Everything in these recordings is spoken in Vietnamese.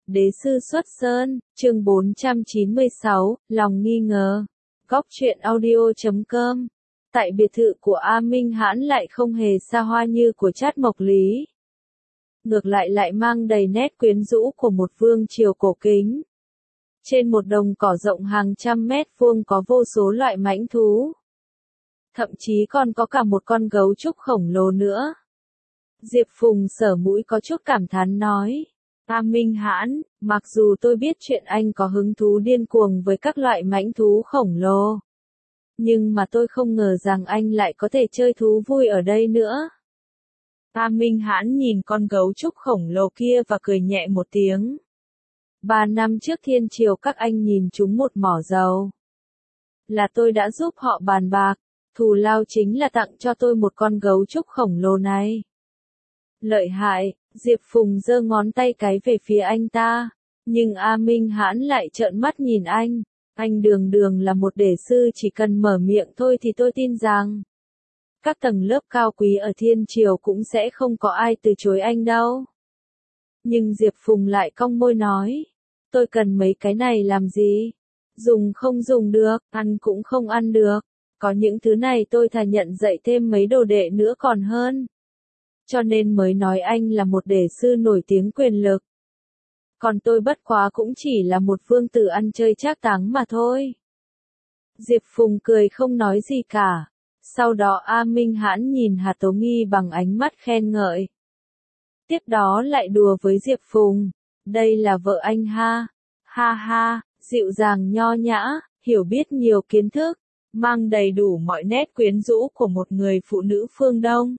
Đế sư xuất sơn, chương 496, lòng nghi ngờ. Góc truyện audio.com. Tại biệt thự của A Minh Hãn lại không hề xa hoa như của Trát Mộc Lý. Ngược lại mang đầy nét quyến rũ của một vương triều cổ kính. Trên một đồng cỏ rộng hàng trăm mét vuông có vô số loại mãnh thú. Thậm chí còn có cả một con gấu trúc khổng lồ nữa. Diệp Phùng sở mũi có chút cảm thán nói. A Minh Hãn, mặc dù tôi biết chuyện anh có hứng thú điên cuồng với các loại mãnh thú khổng lồ. Nhưng mà tôi không ngờ rằng anh lại có thể chơi thú vui ở đây nữa. A Minh Hãn nhìn con gấu trúc khổng lồ kia và cười nhẹ một tiếng. 3 năm trước thiên triều các anh nhìn chúng một mỏ dầu. Là tôi đã giúp họ bàn bạc, thù lao chính là tặng cho tôi một con gấu trúc khổng lồ này. Lợi hại, Diệp Phùng giơ ngón tay cái về phía anh ta, nhưng A Minh Hãn lại trợn mắt nhìn anh đường là một đề sư, chỉ cần mở miệng thôi thì tôi tin rằng các tầng lớp cao quý ở thiên triều cũng sẽ không có ai từ chối anh đâu. Nhưng Diệp Phùng lại cong môi nói, tôi cần mấy cái này làm gì? Dùng không dùng được, ăn cũng không ăn được, có những thứ này tôi thà nhận dạy thêm mấy đồ đệ nữa còn hơn. Cho nên mới nói anh là một đề sư nổi tiếng quyền lực. Còn tôi bất quá cũng chỉ là một vương tử ăn chơi trác táng mà thôi. Diệp Phùng cười không nói gì cả. Sau đó A Minh Hãn nhìn Hà Tố Nghi bằng ánh mắt khen ngợi. Tiếp đó lại đùa với Diệp Phùng. Đây là vợ anh ha. Ha ha, dịu dàng nho nhã, hiểu biết nhiều kiến thức, mang đầy đủ mọi nét quyến rũ của một người phụ nữ phương Đông.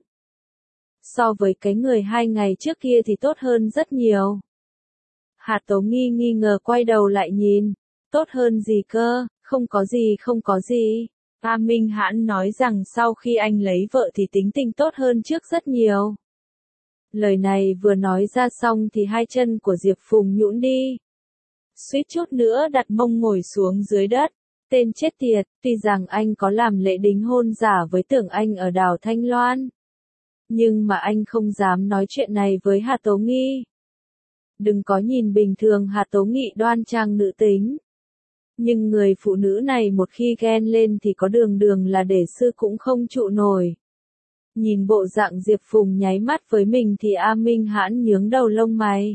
So với cái người 2 ngày trước kia thì tốt hơn rất nhiều. Hà Tố Nghi nghi ngờ quay đầu lại nhìn. Tốt hơn gì cơ, không có gì. A Minh Hãn nói rằng sau khi anh lấy vợ thì tính tình tốt hơn trước rất nhiều. Lời này vừa nói ra xong thì hai chân của Diệp Phùng nhũn đi. Suýt chút nữa đặt mông ngồi xuống dưới đất. Tên chết tiệt, tuy rằng anh có làm lễ đính hôn giả với Tưởng Anh ở đảo Thanh Loan. Nhưng mà anh không dám nói chuyện này với Hà Tố Nghi. Đừng có nhìn bình thường Hà Tố Nghị đoan trang nữ tính. Nhưng người phụ nữ này một khi ghen lên thì có đường là đề sư cũng không trụ nổi. Nhìn bộ dạng Diệp Phùng nháy mắt với mình thì A Minh Hãn nhướng đầu lông mày.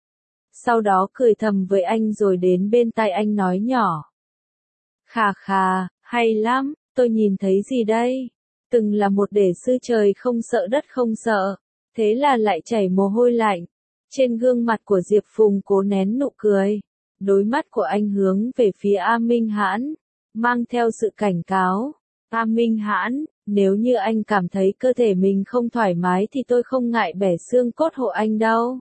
Sau đó cười thầm với anh rồi đến bên tai anh nói nhỏ. Khà, hay lắm, tôi nhìn thấy gì đây? Từng là một đề sư trời không sợ đất không sợ, thế là lại chảy mồ hôi lạnh. Trên gương mặt của Diệp Phùng cố nén nụ cười. Đôi mắt của anh hướng về phía A Minh Hãn, mang theo sự cảnh cáo. A Minh Hãn, nếu như anh cảm thấy cơ thể mình không thoải mái thì tôi không ngại bẻ xương cốt hộ anh đâu.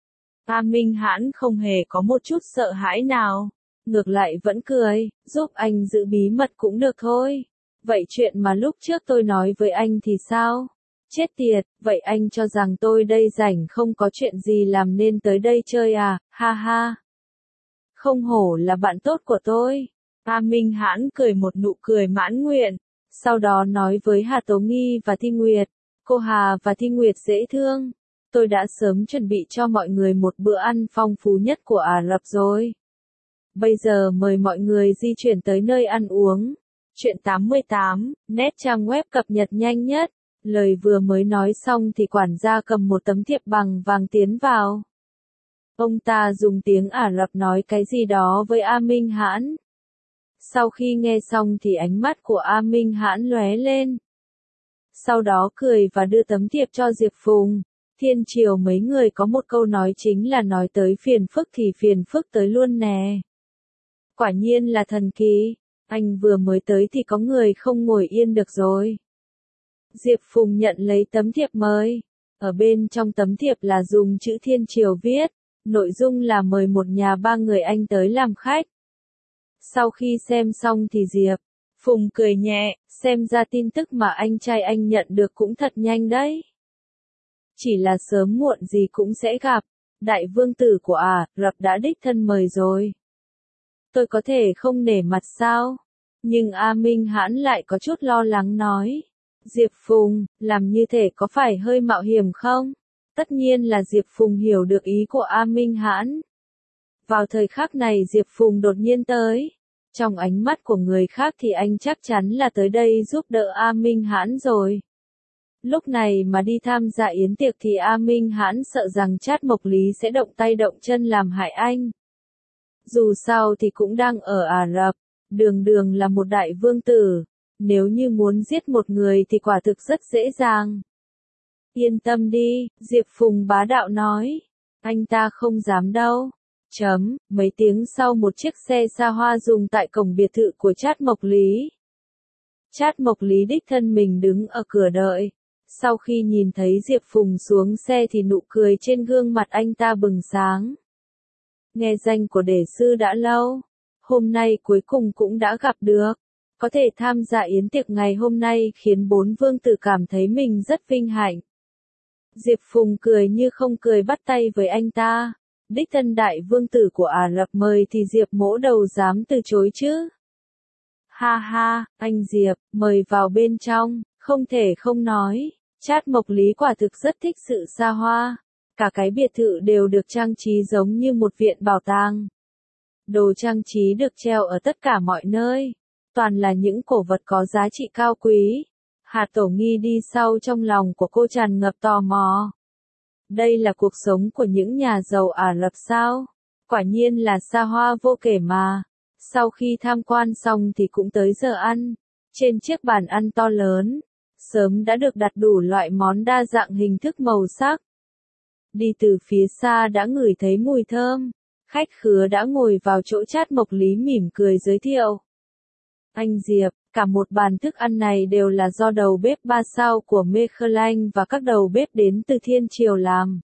A Minh Hãn không hề có một chút sợ hãi nào. Ngược lại vẫn cười, giúp anh giữ bí mật cũng được thôi. Vậy chuyện mà lúc trước tôi nói với anh thì sao? Chết tiệt, vậy anh cho rằng tôi đây rảnh không có chuyện gì làm nên tới đây chơi à, ha ha. Không hổ là bạn tốt của tôi. A Minh Hãn cười một nụ cười mãn nguyện. Sau đó nói với Hà Tố Nghi và Thi Nguyệt. Cô Hà và Thi Nguyệt dễ thương. Tôi đã sớm chuẩn bị cho mọi người một bữa ăn phong phú nhất của Ả Rập rồi. Bây giờ mời mọi người di chuyển tới nơi ăn uống. Chuyện 88, net trang web cập nhật nhanh nhất. Lời vừa mới nói xong thì quản gia cầm một tấm thiệp bằng vàng tiến vào. Ông ta dùng tiếng Ả Rập nói cái gì đó với A Minh Hãn. Sau khi nghe xong thì ánh mắt của A Minh Hãn lóe lên. Sau đó cười và đưa tấm thiệp cho Diệp Phùng. Thiên triều mấy người có một câu nói chính là nói tới phiền phức thì phiền phức tới luôn nè. Quả nhiên là thần kỳ. Anh vừa mới tới thì có người không ngồi yên được rồi. Diệp Phùng nhận lấy tấm thiệp mời. Ở bên trong tấm thiệp là dùng chữ thiên triều viết. Nội dung là mời một nhà 3 người anh tới làm khách. Sau khi xem xong thì Diệp Phùng cười nhẹ, xem ra tin tức mà anh trai anh nhận được cũng thật nhanh đấy. Chỉ là sớm muộn gì cũng sẽ gặp. Đại vương tử của Ả Rập đã đích thân mời rồi. Tôi có thể không nể mặt sao? Nhưng A Minh Hãn lại có chút lo lắng nói. Diệp Phùng, làm như thế có phải hơi mạo hiểm không? Tất nhiên là Diệp Phùng hiểu được ý của A Minh Hãn. Vào thời khắc này Diệp Phùng đột nhiên tới. Trong ánh mắt của người khác thì anh chắc chắn là tới đây giúp đỡ A Minh Hãn rồi. Lúc này mà đi tham gia yến tiệc thì A Minh Hãn sợ rằng Trát Mộc Lý sẽ động tay động chân làm hại anh. Dù sao thì cũng đang ở Ả Rập, đường đường là một đại vương tử. Nếu như muốn giết một người thì quả thực rất dễ dàng. Yên tâm đi, Diệp Phùng bá đạo nói. Anh ta không dám đâu. Mấy tiếng sau một chiếc xe xa hoa dừng tại cổng biệt thự của Trát Mộc Lý. Trát Mộc Lý đích thân mình đứng ở cửa đợi. Sau khi nhìn thấy Diệp Phùng xuống xe thì nụ cười trên gương mặt anh ta bừng sáng. Nghe danh của đề sư đã lâu. Hôm nay cuối cùng cũng đã gặp được. Có thể tham gia yến tiệc ngày hôm nay khiến 4 vương tử cảm thấy mình rất vinh hạnh. Diệp Phùng cười như không cười bắt tay với anh ta. Đích thân đại vương tử của Ả Rập mời thì Diệp mỗ đầu dám từ chối chứ. Ha ha, anh Diệp, mời vào bên trong, không thể không nói. Trát Mộc Lý quả thực rất thích sự xa hoa. Cả cái biệt thự đều được trang trí giống như một viện bảo tàng. Đồ trang trí được treo ở tất cả mọi nơi. Toàn là những cổ vật có giá trị cao quý. Hà Tổ Nghi đi sau trong lòng của cô tràn ngập tò mò. Đây là cuộc sống của những nhà giàu Ả Rập sao? Quả nhiên là xa hoa vô kể mà. Sau khi tham quan xong thì cũng tới giờ ăn. Trên chiếc bàn ăn to lớn, sớm đã được đặt đủ loại món đa dạng hình thức màu sắc. Đi từ phía xa đã ngửi thấy mùi thơm. Khách khứa đã ngồi vào chỗ Trát Mộc Lý mỉm cười giới thiệu. Anh Diệp, cả một bàn thức ăn này đều là do đầu bếp 3 sao của Michelin và các đầu bếp đến từ Thiên Triều làm.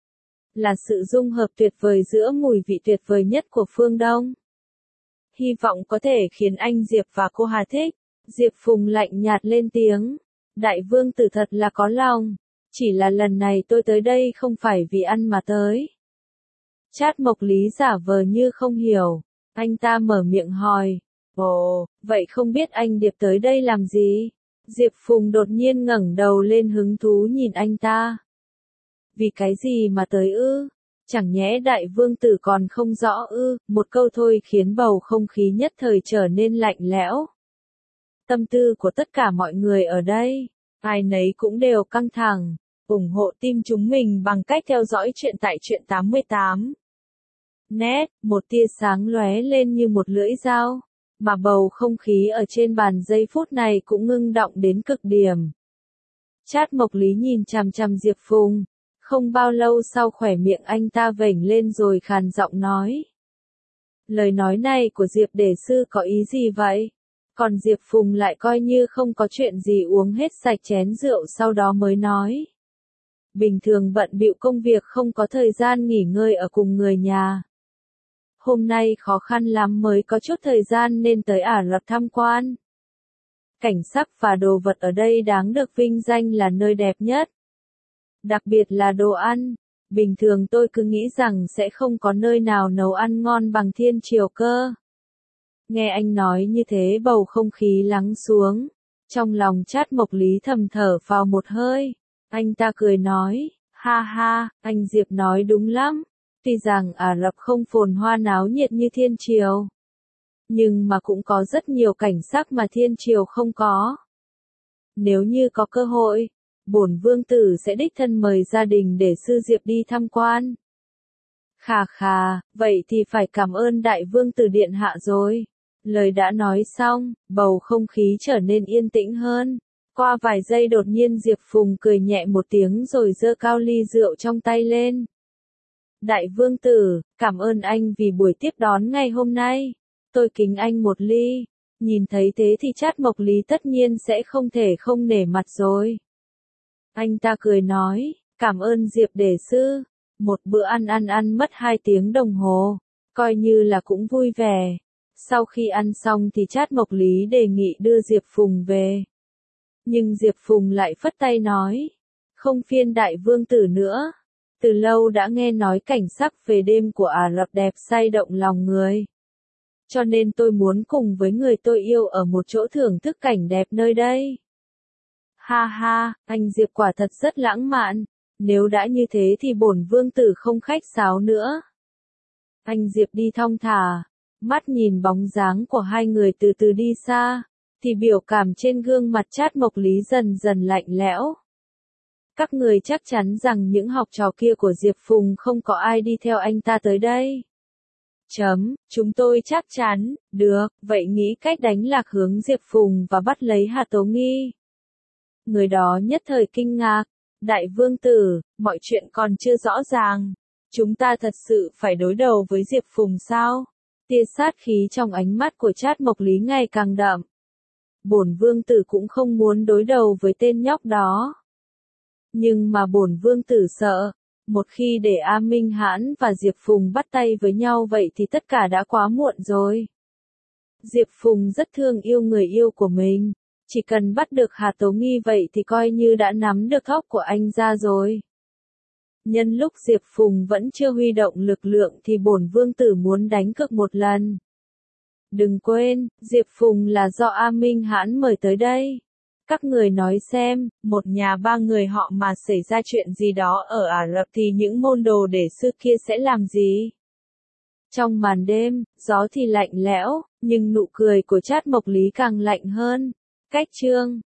Là sự dung hợp tuyệt vời giữa mùi vị tuyệt vời nhất của phương Đông. Hy vọng có thể khiến anh Diệp và cô Hà thích. Diệp Phùng lạnh nhạt lên tiếng. Đại vương tử thật là có lòng. Chỉ là lần này tôi tới đây không phải vì ăn mà tới. Trát Mộc Lý giả vờ như không hiểu. Anh ta mở miệng hỏi. Ồ, vậy không biết anh Điệp tới đây làm gì? Diệp Phùng đột nhiên ngẩng đầu lên hứng thú nhìn anh ta. Vì cái gì mà tới ư? Chẳng nhẽ đại vương tử còn không rõ ư? Một câu thôi khiến bầu không khí nhất thời trở nên lạnh lẽo. Tâm tư của tất cả mọi người ở đây, ai nấy cũng đều căng thẳng. Ủng hộ team chúng mình bằng cách theo dõi chuyện tại truyện 88. Net, một tia sáng lóe lên như một lưỡi dao. Mà bầu không khí ở trên bàn giây phút này cũng ngưng động đến cực điểm. Trát Mộc Lý nhìn chằm chằm Diệp Phùng. Không bao lâu sau khỏe miệng anh ta vểnh lên rồi khàn giọng nói. Lời nói này của Diệp đề sư có ý gì vậy? Còn Diệp Phùng lại coi như không có chuyện gì uống hết sạch chén rượu sau đó mới nói. Bình thường bận bịu công việc không có thời gian nghỉ ngơi ở cùng người nhà. Hôm nay khó khăn lắm mới có chút thời gian nên tới Ả Rập tham quan. Cảnh sắc và đồ vật ở đây đáng được vinh danh là nơi đẹp nhất. Đặc biệt là đồ ăn. Bình thường tôi cứ nghĩ rằng sẽ không có nơi nào nấu ăn ngon bằng Thiên Triều cơ. Nghe anh nói như thế bầu không khí lắng xuống. Trong lòng Trát Mộc Lý thầm thở phào một hơi. Anh ta cười nói, ha ha, anh Diệp nói đúng lắm. Tuy rằng Ả Rập không phồn hoa náo nhiệt như Thiên Triều. Nhưng mà cũng có rất nhiều cảnh sắc mà Thiên Triều không có. Nếu như có cơ hội, bổn vương tử sẽ đích thân mời gia đình để sư Diệp đi tham quan. Khà khà, vậy thì phải cảm ơn đại vương tử điện hạ rồi. Lời đã nói xong, bầu không khí trở nên yên tĩnh hơn. Qua vài giây đột nhiên Diệp Phùng cười nhẹ một tiếng rồi giơ cao ly rượu trong tay lên. Đại vương tử, cảm ơn anh vì buổi tiếp đón ngày hôm nay. Tôi kính anh một ly. Nhìn thấy thế thì Trát Mộc Lý tất nhiên sẽ không thể không nể mặt rồi. Anh ta cười nói, cảm ơn Diệp đề sư. Một bữa ăn mất 2 tiếng đồng hồ. Coi như là cũng vui vẻ. Sau khi ăn xong thì Trát Mộc Lý đề nghị đưa Diệp Phùng về. Nhưng Diệp Phùng lại phất tay nói. Không phiên đại vương tử nữa. Từ lâu đã nghe nói cảnh sắc về đêm của Ả Rập đẹp say động lòng người. Cho nên tôi muốn cùng với người tôi yêu ở một chỗ thưởng thức cảnh đẹp nơi đây. Ha ha, anh Diệp quả thật rất lãng mạn. Nếu đã như thế thì bổn vương tử không khách sáo nữa. Anh Diệp đi thong thả, mắt nhìn bóng dáng của hai người từ từ đi xa, thì biểu cảm trên gương mặt Trác Mộc Lý dần dần lạnh lẽo. Các người chắc chắn rằng những học trò kia của Diệp Phùng không có ai đi theo anh ta tới đây. Chúng tôi chắc chắn, được, vậy nghĩ cách đánh lạc hướng Diệp Phùng và bắt lấy Hà Tố Nghi. Người đó nhất thời kinh ngạc, đại vương tử, mọi chuyện còn chưa rõ ràng. Chúng ta thật sự phải đối đầu với Diệp Phùng sao? Tia sát khí trong ánh mắt của Trác Mộc Lý ngày càng đậm. Bổn vương tử cũng không muốn đối đầu với tên nhóc đó. Nhưng mà bổn vương tử sợ, một khi để A Minh Hãn và Diệp Phùng bắt tay với nhau vậy thì tất cả đã quá muộn rồi. Diệp Phùng rất thương yêu người yêu của mình, chỉ cần bắt được Hà Tố Nghi vậy thì coi như đã nắm được thóc của anh ra rồi. Nhân lúc Diệp Phùng vẫn chưa huy động lực lượng thì bổn vương tử muốn đánh cược một lần. Đừng quên, Diệp Phùng là do A Minh Hãn mời tới đây. Các người nói xem, một nhà ba người họ mà xảy ra chuyện gì đó ở Ả Rập thì những môn đồ để sư kia sẽ làm gì? Trong màn đêm, gió thì lạnh lẽo, nhưng nụ cười của Trác Mộc Lý càng lạnh hơn. Cách chương